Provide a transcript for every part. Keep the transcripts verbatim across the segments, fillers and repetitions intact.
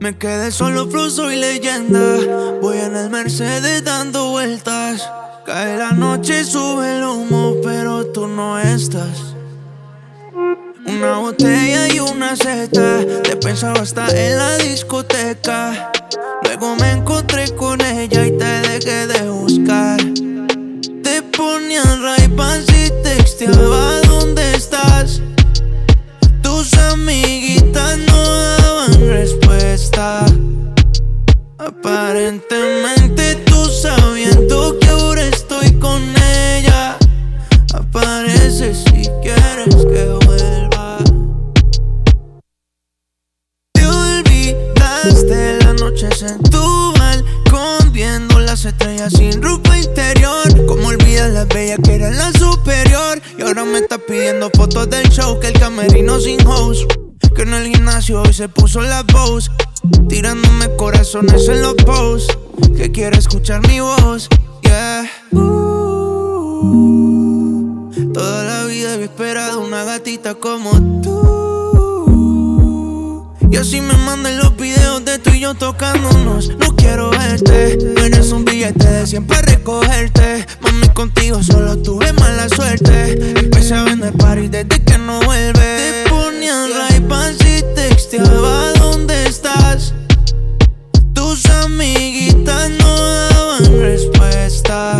Me quedé solo, flow, soy leyenda. Voy en el Mercedes dando vueltas. Cae la noche, sube el humo, pero tú no estás. Una botella y una seta, te pensaba hasta en la discoteca. Luego me encontré con ella y te dejé de buscar. Te ponías Ray-Bans y texteaba ¿dónde estás? Tus amiguitas no daban respuesta. Aparentemente tú sabiendo que ahora estoy con ella, apareces si quieres que vuelva. Te olvidaste las noches en tu balcón, viendo las estrellas sin ropa interior. Como olvidas la bella que era la superior. Y ahora me estás pidiendo fotos del show, que el camerino sin host, que en el gimnasio hoy se puso la pose, tirándome corazones en los posts, que quiere escuchar mi voz, yeah. uh, Toda la vida había esperado una gatita como tú. Y así me mandan los videos de tú y yo tocándonos. No quiero verte, no eres un billete de cien para recogerte. Mami, contigo solo tuve mala suerte. Empecé a vender party desde que no vuelves. Te ponías Ray-Bans y texteaba ¿dónde estás? Tus amiguitas no daban respuesta.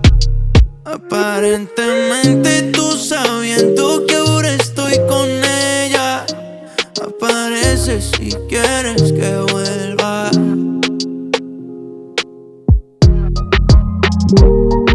Aparentemente tú sabiendo que ahora estoy con ella, apareces si quieres que vuelva.